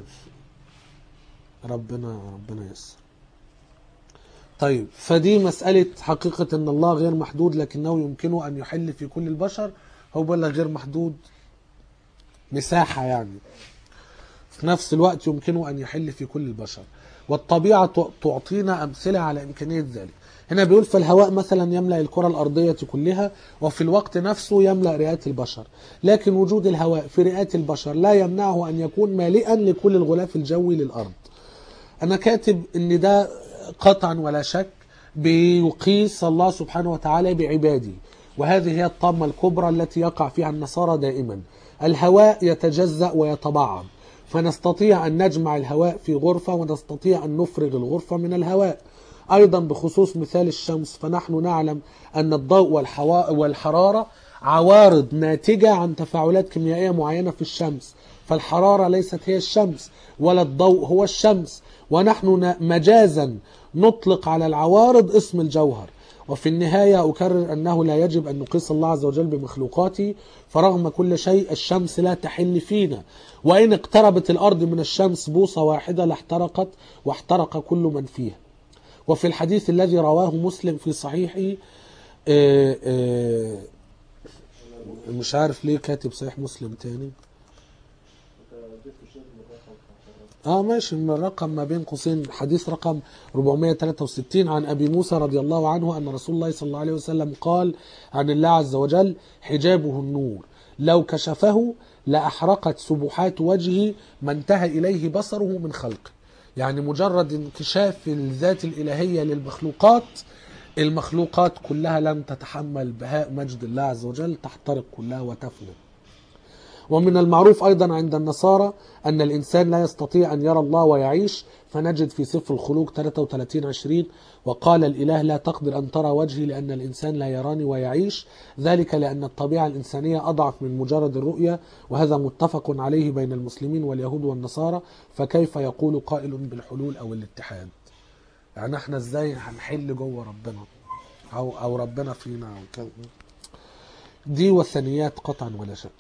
ربنا يسر. طيب فدي مسألة حقيقة أن الله غير محدود لكنه يمكنه أن يحل في كل البشر، هو بلا غير محدود مساحة يعني، في نفس الوقت يمكنه أن يحل في كل البشر، والطبيعة تعطينا أمثلة على إمكانية ذلك. هنا بيقول فالهواء مثلا يملأ الكرة الأرضية كلها وفي الوقت نفسه يملأ رئات البشر، لكن وجود الهواء في رئات البشر لا يمنعه أن يكون مالئا لكل الغلاف الجوي للأرض. أنا كاتب أن ده قطعا ولا شك بيقيس الله سبحانه وتعالى بعباده، وهذه هي الطامة الكبرى التي يقع فيها النصارى دائما. الهواء يتجزأ ويتبعض، فنستطيع أن نجمع الهواء في غرفة ونستطيع أن نفرغ الغرفة من الهواء. أيضا بخصوص مثال الشمس، فنحن نعلم أن الضوء والحرارة عوارض ناتجة عن تفاعلات كيميائية معينة في الشمس، فالحرارة ليست هي الشمس ولا الضوء هو الشمس، ونحن مجازا نطلق على العوارض اسم الجوهر. وفي النهاية أكرر أنه لا يجب أن نقيس الله عز وجل بمخلوقاته، فرغم كل شيء الشمس لا تحل فينا، وإن اقتربت الأرض من الشمس بوصة واحدة لاحترقت واحترق كل من فيها. وفي الحديث الذي رواه مسلم في صحيحه، مش عارف ليه كاتب صحيح مسلم تاني، ماشي من الرقم ما بين قوسين، حديث رقم 463 عن أبي موسى رضي الله عنه أن رسول الله صلى الله عليه وسلم قال عن الله عز وجل حجابه النور لو كشفه لأحرقت سبحات وجهه ما انتهى إليه بصره من خلقه. يعني مجرد انكشاف الذات الإلهية للمخلوقات، المخلوقات كلها لم تتحمل بهاء مجد الله عز وجل، تحترق كلها وتفنى. ومن المعروف أيضا عند النصارى أن الإنسان لا يستطيع أن يرى الله ويعيش، فنجد في سفر الخلوق 33:20 وقال الإله لا تقدر أن ترى وجهي لأن الإنسان لا يراني ويعيش، ذلك لأن الطبيعة الإنسانية أضعف من مجرد الرؤية، وهذا متفق عليه بين المسلمين واليهود والنصارى، فكيف يقول قائل بالحلول أو الاتحاد؟ يعني احنا ازاي هنحل جوه ربنا أو ربنا فينا أو كذا؟ دي وثنيات قطعا ولا شك.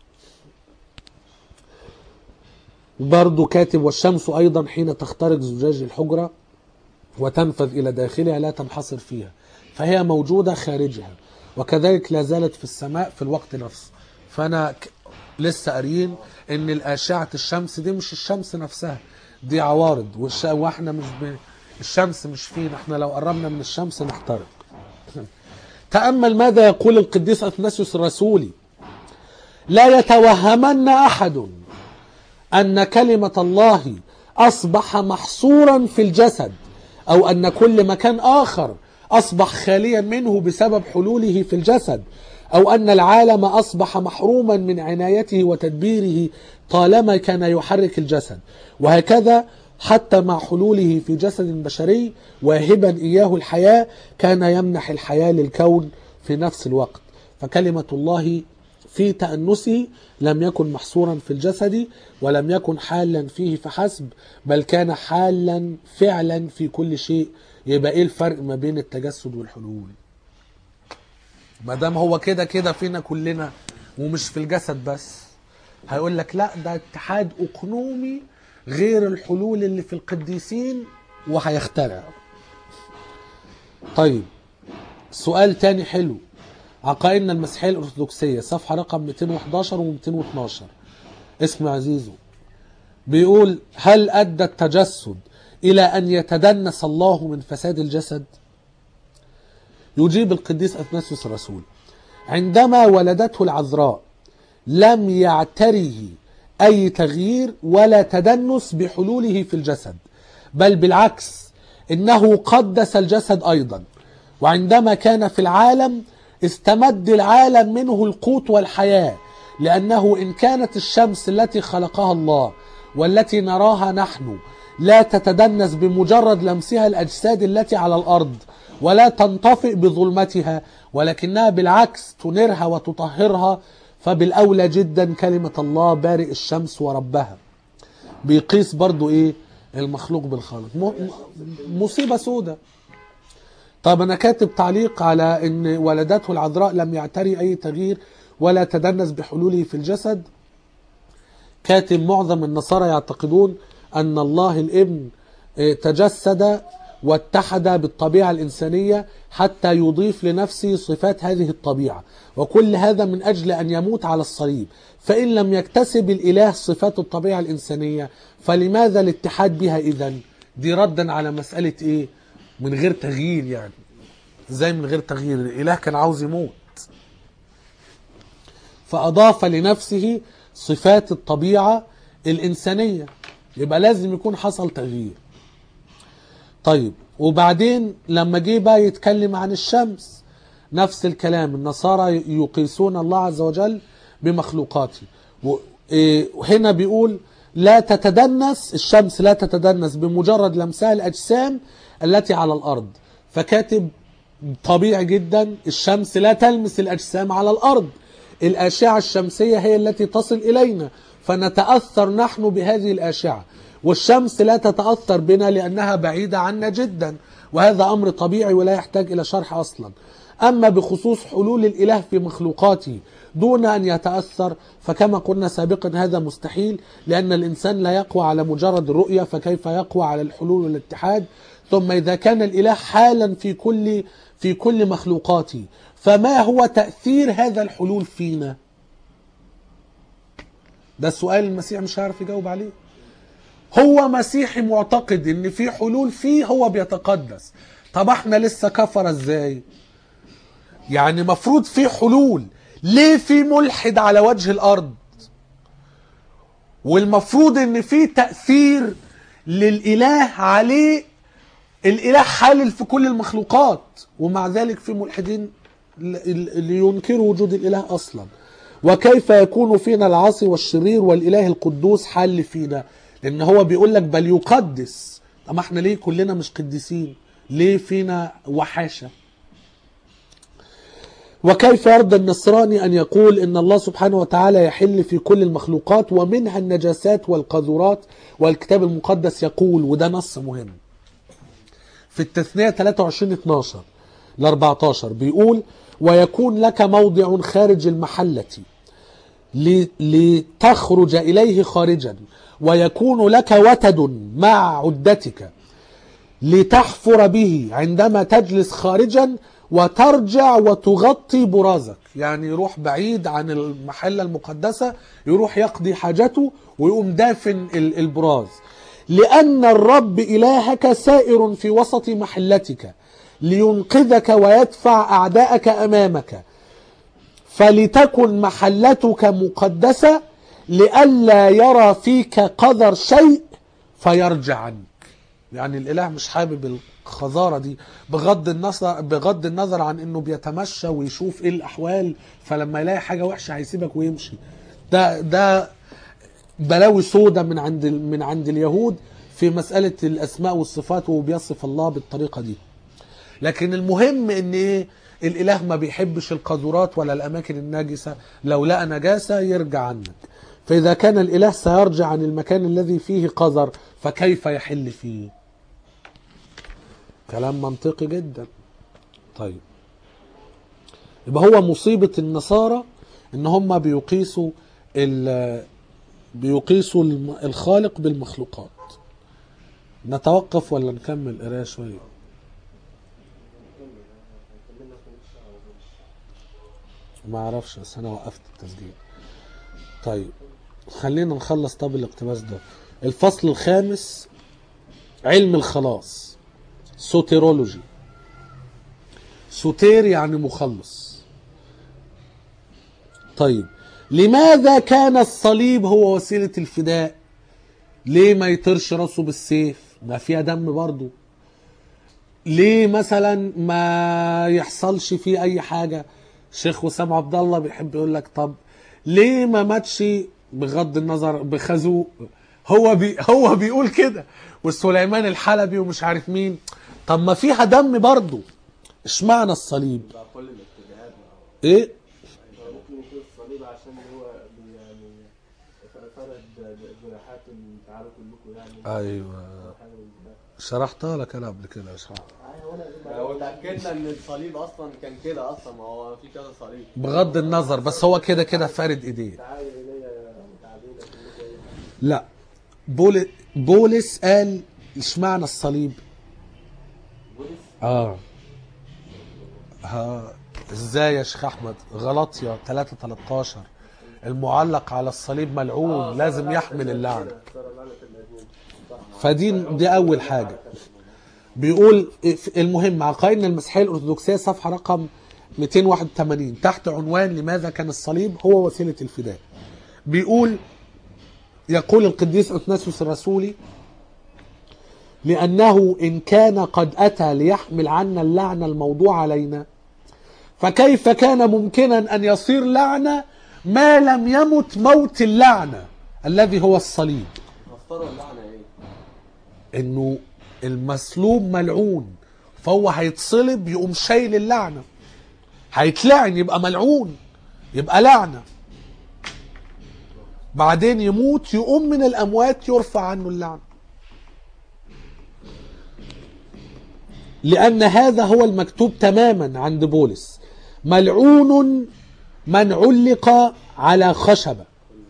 برضو كاتب والشمس أيضا حين تخترق زجاج الحجرة وتنفذ إلى داخلها لا تنحصر فيها، فهي موجودة خارجها، وكذلك لا زالت في السماء في الوقت نفسه. فأنا لسه قاريين إن الأشعة الشمس دي مش الشمس نفسها، دي عوارض، وإحنا مش الشمس مش فينا، إحنا لو قربنا من الشمس نحترق. تأمل ماذا يقول القديس أثناسيوس الرسولي: لا يتوهمن أحد أن كلمة الله أصبح محصورا في الجسد، أو أن كل مكان آخر أصبح خاليا منه بسبب حلوله في الجسد، أو أن العالم أصبح محروما من عنايته وتدبيره طالما كان يحرك الجسد. وهكذا حتى مع حلوله في جسد بشري واهبا إياه الحياة كان يمنح الحياة للكون في نفس الوقت. فكلمة الله في تأنسه لم يكن محصورا في الجسد ولم يكن حالا فيه فحسب، بل كان حالا فعلا في كل شيء. يبقى ايه الفرق ما بين التجسد والحلول؟ ما دام هو كده كده فينا كلنا ومش في الجسد بس، هيقول لك لا ده اتحاد اقنومي غير الحلول اللي في القديسين، وهيخترع. طيب سؤال تاني حلو، عقائدنا المسيحية الأرثوذكسية صفحة رقم 211 و 212. اسم عزيزه بيقول: هل أدى التجسد إلى أن يتدنس الله من فساد الجسد؟ يجيب القديس أثناسيوس الرسول: عندما ولدته العذراء لم يعتره أي تغيير ولا تدنس بحلوله في الجسد، بل بالعكس إنه قدس الجسد أيضا. وعندما كان في العالم استمد العالم منه القوت والحياة، لأنه إن كانت الشمس التي خلقها الله والتي نراها نحن لا تتدنس بمجرد لمسها الأجساد التي على الأرض ولا تنطفئ بظلمتها، ولكنها بالعكس تنيرها وتطهرها، فبالأولى جدا كلمة الله بارئ الشمس وربها. بيقيس برضو إيه المخلوق بالخالق. مصيبة سودة. طب أنا كاتب تعليق على إن ولدته العذراء لم يعتري أي تغيير ولا تدنس بحلوله في الجسد. كاتب: معظم النصارى يعتقدون أن الله الابن تجسد واتحد بالطبيعة الإنسانية حتى يضيف لنفسه صفات هذه الطبيعة، وكل هذا من أجل أن يموت على الصليب. فإن لم يكتسب الإله صفات الطبيعة الإنسانية فلماذا الاتحاد بها إذن؟ دي ردا على مسألة إيه؟ من غير تغيير. يعني زي من غير تغيير الإله كان عاوز يموت فأضاف لنفسه صفات الطبيعة الإنسانية، يبقى لازم يكون حصل تغيير. طيب وبعدين لما جه بقى يتكلم عن الشمس نفس الكلام، النصارى يقيسون الله عز وجل بمخلوقاته، وهنا بيقول لا تتدنس الشمس، لا تتدنس بمجرد لمسها الأجسام التي على الأرض. فكاتب طبيعي جدا الشمس لا تلمس الأجسام على الأرض، الأشعة الشمسية هي التي تصل إلينا فنتأثر نحن بهذه الأشعة، والشمس لا تتأثر بنا لأنها بعيدة عنا جدا، وهذا أمر طبيعي ولا يحتاج إلى شرح أصلا. أما بخصوص حلول الإله في مخلوقاته دون أن يتأثر فكما قلنا سابقا هذا مستحيل، لأن الإنسان لا يقوى على مجرد الرؤية، فكيف يقوى على الحلول والاتحاد؟ ثم إذا كان الإله حالا في كل مخلوقاته فما هو تأثير هذا الحلول فينا؟ ده السؤال المسيح مش هيعرف يجاوب عليه. هو مسيحي معتقد ان في حلول فيه هو بيتقدس. طب احنا لسه كفر ازاي؟ يعني مفروض في حلول، ليه في ملحد على وجه الارض؟ والمفروض ان في تأثير للإله عليه، الإله حالل في كل المخلوقات، ومع ذلك في ملحدين اللي ينكروا وجود الإله أصلا. وكيف يكون فينا العاصي والشرير والإله القدوس حال فينا؟ لأن هو بيقول لك بل يقدس. طب احنا ليه كلنا مش قديسين؟ ليه فينا وحاشة؟ وكيف يرضى النصراني أن يقول إن الله سبحانه وتعالى يحل في كل المخلوقات ومنها النجاسات والقذورات، والكتاب المقدس يقول، وده نص مهم في التثنية 23:12 ل 14 بيقول: ويكون لك موضع خارج المحلة لتخرج إليه خارجا، ويكون لك وتد مع عدتك لتحفر به عندما تجلس خارجا وترجع وتغطي برازك. يعني يروح بعيد عن المحلة المقدسة، يروح يقضي حاجته ويقوم دافن البراز. لأن الرب إلهك سائر في وسط محلتك لينقذك ويدفع أعداءك أمامك، فلتكن محلتك مقدسة لئلا يرى فيك قذر شيء فيرجع عنك. يعني الإله مش حابب الخضارة دي، بغض النظر عن انه بيتمشى ويشوف ايه الأحوال، فلما يلاقي حاجة وحشة هيسيبك ويمشي. ده بلاوي سودة من عند اليهود في مسألة الأسماء والصفات، وبيصف الله بالطريقة دي. لكن المهم ان ايه؟ الإله ما بيحبش القذورات ولا الأماكن الناجسة، لو لقى نجاسة يرجع عنك. فإذا كان الإله سيرجع عن المكان الذي فيه قذر فكيف يحل فيه؟ كلام منطقي جدا. طيب يبقى هو مصيبة النصارى ان هم بيقيسوا بيقيسوا الخالق بالمخلوقات. نتوقف ولا نكمل قرايه شويه؟ ما اعرفش، بس انا وقفت التسجيل. طيب خلينا نخلص طب الاقتباس ده. الفصل الخامس، علم الخلاص، سوتيرولوجي. سوتير يعني مخلص. طيب لماذا كان الصليب هو وسيلة الفداء؟ ليه ما يطرش راسه بالسيف؟ ما فيها دم برضو. ليه مثلا ما يحصلش فيه اي حاجة؟ شيخ وسام عبد الله بيحب يقول لك طب ليه ما ماتش بغض النظر بخازوق؟ هو بيقول كده، والسليمان الحلبي ومش عارف مين. طب ما فيها دم برضو، اشمعنى الصليب؟ كل الاتجاهات ايه؟ ممكن يكون الصليب عشان هو يعني فرد جناحات تعالوا كلكم يعني. ايوه شرحتها لك انا قبل كده. لو اتأكدنا ان الصليب اصلا كان كده اصلا، ما هو في كذا صليب. بغض النظر، بس هو كده كده فارد ايديه. تعالوا الي متعبين كلكم. لا، بولس قال اشمعنى الصليب؟ بولس ها ازاي يا شيخ احمد؟ غلطية 3:13 المعلق على الصليب ملعون لازم يحمل اللعنة. دي اول حاجة. بيقول المهم عقائدنا المسيحية الارثوذكسية صفحة رقم 281 تحت عنوان لماذا كان الصليب هو وسيلة الفداء. بيقول يقول القديس أثناسيوس الرسولي: لأنه إن كان قد أتى ليحمل عنا اللعنة الموضوع علينا، فكيف كان ممكنا أن يصير لعنة ما لم يمت موت اللعنة الذي هو الصليب؟ مصدر اللعنة ايه؟ إنه المسلوب ملعون، فهو هيتصلب يقوم شايل اللعنة، هيتلعن يبقى ملعون يبقى لعنة، بعدين يموت يقوم من الأموات يرفع عنه اللعنة. لأن هذا هو المكتوب تماما عند بولس: ملعون من علق على خشبة.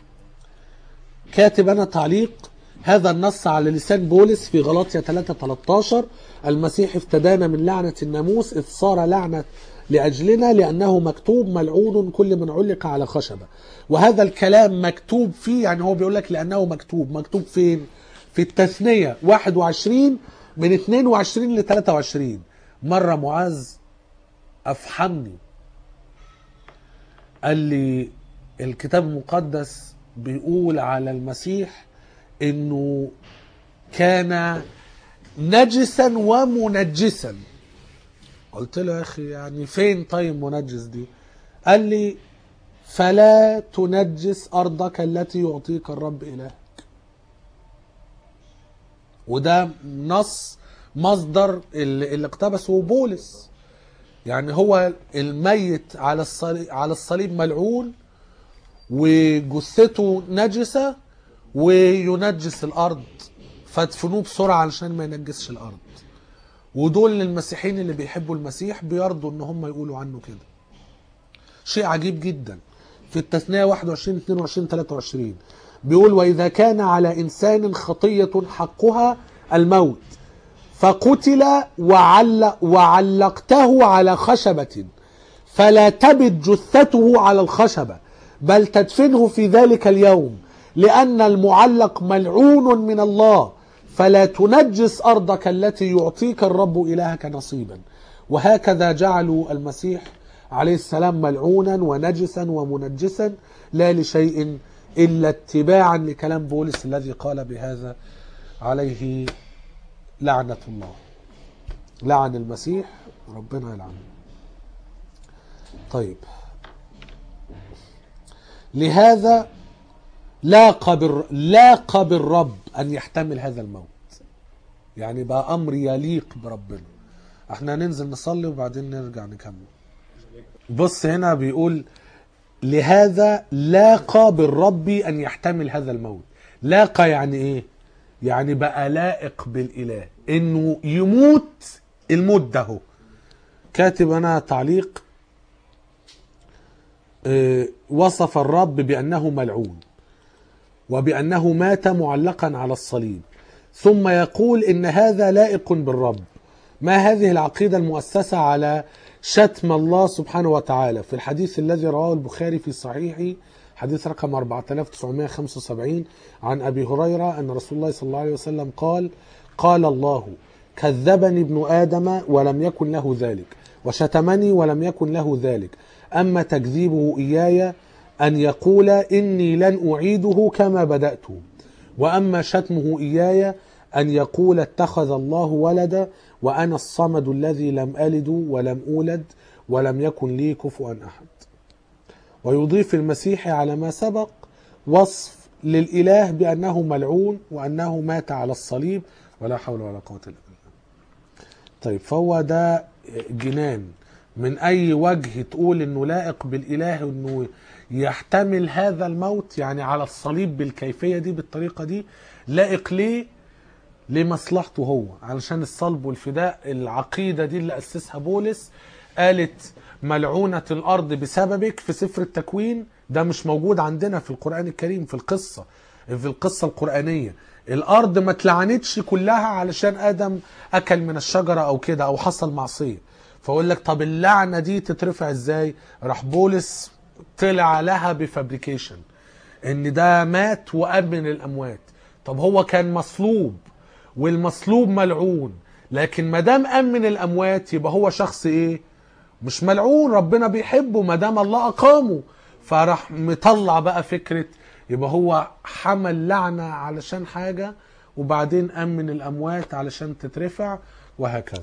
كاتب أنا تعليق: هذا النص على لسان بولس في غلاطيا 3:13: المسيح افتدانا من لعنة الناموس إذ صار لعنة لأجلنا، لأنه مكتوب ملعون كل من علق على خشبة. وهذا الكلام مكتوب فيه، يعني هو بيقول لك لأنه مكتوب فين؟ في التثنية 21 من 22 ل 23. مرة معاذ أفحمني قال لي الكتاب المقدس بيقول على المسيح انه كان نجسا ومنجسا. قلت له يا اخي يعني فين طيب منجس دي؟ قال لي فلا تنجس ارضك التي يعطيك الرب الهك. وده نص مصدر اللي اقتبسه بولس. يعني هو الميت على الصليب ملعون وجثته نجسة وينجس الأرض، فادفنوه بسرعة علشان ما ينجسش الأرض. ودول المسيحيين اللي بيحبوا المسيح بيرضوا ان هم يقولوا عنه كده. شيء عجيب جدا. في التثنية 21 22 23 بيقول: وإذا كان على إنسان خطية حقها الموت فقتل وعلقته على خشبة، فلا تبت جثته على الخشبة بل تدفنه في ذلك اليوم، لأن المعلق ملعون من الله، فلا تنجس أرضك التي يعطيك الرب إلهك نصيبا. وهكذا جعلوا المسيح عليه السلام ملعونا ونجسا ومنجسا، لا لشيء إلا اتباعا لكلام بولس الذي قال بهذا عليه لعنة الله. لعن المسيح ربنا يلعنه. طيب لهذا لاق بالرب أن يحتمل هذا الموت. يعني بقى أمر يليق بربنا. احنا ننزل نصلي وبعدين نرجع نكمل. بص هنا بيقول لهذا لاق بالرب أن يحتمل هذا الموت. لاق يعني ايه؟ يعني بقى لائق بالإله انه يموت الموت ده. كاتب انا تعليق: وصف الرب بأنه ملعون. وبأنه مات معلقا على الصليب، ثم يقول إن هذا لائق بالرب. ما هذه العقيدة المؤسسة على شتم الله سبحانه وتعالى؟ في الحديث الذي رواه البخاري في صحيحه حديث رقم 4975 عن أبي هريرة أن رسول الله صلى الله عليه وسلم قال: قال الله: كذبني ابن آدم ولم يكن له ذلك، وشتمني ولم يكن له ذلك، أما تكذيبه إياي أن يقول إني لن أعيده كما بدأته، وأما شتمه إياي أن يقول اتخذ الله ولدا وأنا الصمد الذي لم ألد ولم أولد ولم يكن لي كفوا أحد. ويضيف المسيح على ما سبق وصف للإله بأنه ملعون وأنه مات على الصليب ولا حول ولا قوة إلا بالله. طيب، فهو ده جنان من أي وجه تقول إنه لائق بالإله إنه يحتمل هذا الموت، يعني على الصليب بالكيفية دي بالطريقة دي. لائق ليه؟ لمصلحته هو، علشان الصلب والفداء. العقيدة دي اللي أسسها بولس، قالت ملعونة الأرض بسببك في سفر التكوين. ده مش موجود عندنا في القرآن الكريم، في القصة القرآنية. الأرض ما اتلعنتش كلها علشان آدم أكل من الشجرة أو كده أو حصل معصية. فأقول لك طب اللعنة دي تترفع إزاي؟ راح بولس طلع لها بفابريكيشن إن ده مات وقام من الأموات. طب هو كان مصلوب والمصلوب ملعون، لكن ما دام قام من الأموات يبقى هو شخص إيه؟ مش ملعون، ربنا بيحبه ما دام الله أقامه. فراح مطلع بقى فكرة يبقى هو حمل لعنة علشان حاجة وبعدين قام من الأموات علشان تترفع، وهكذا.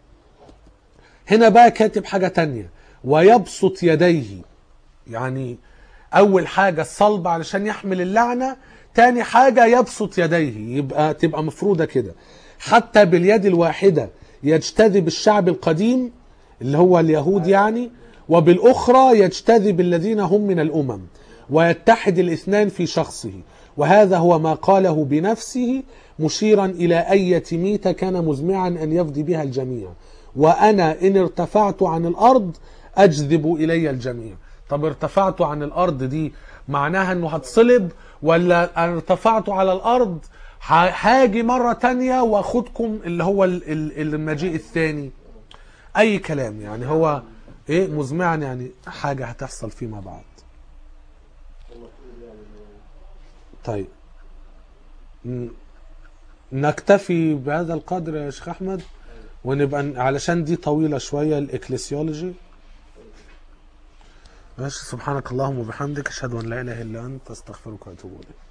هنا بقى كاتب حاجة تانية، ويبسط يديه. يعني أول حاجة الصلب علشان يحمل اللعنة، تاني حاجة يبسط يديه، تبقى مفروضة كده. حتى باليد الواحدة يجتذب الشعب القديم اللي هو اليهود يعني، وبالأخرى يجتذب الذين هم من الأمم، ويتحد الاثنان في شخصه. وهذا هو ما قاله بنفسه مشيرا إلى أية ميتة كان مزمعا أن يفدي بها الجميع. وأنا إن ارتفعت عن الأرض أجذب إلي الجميع. طب ارتفعت عن الأرض دي معناها أنه هتصلب، ولا ارتفعت على الأرض هاجي مرة تانية وأخدكم اللي هو المجيء الثاني؟ أي كلام يعني. هو إيه مزمعا؟ يعني حاجة هتحصل فيما بعد. طيب، نكتفي بهذا القدر يا شيخ أحمد، ونبقى علشان دي طويلة شوية الإكليسيولوجي. ماشي. سبحانك اللهم وبحمدك، أشهد أن لا إله إلا أنت، أستغفرك وأتوب إليك.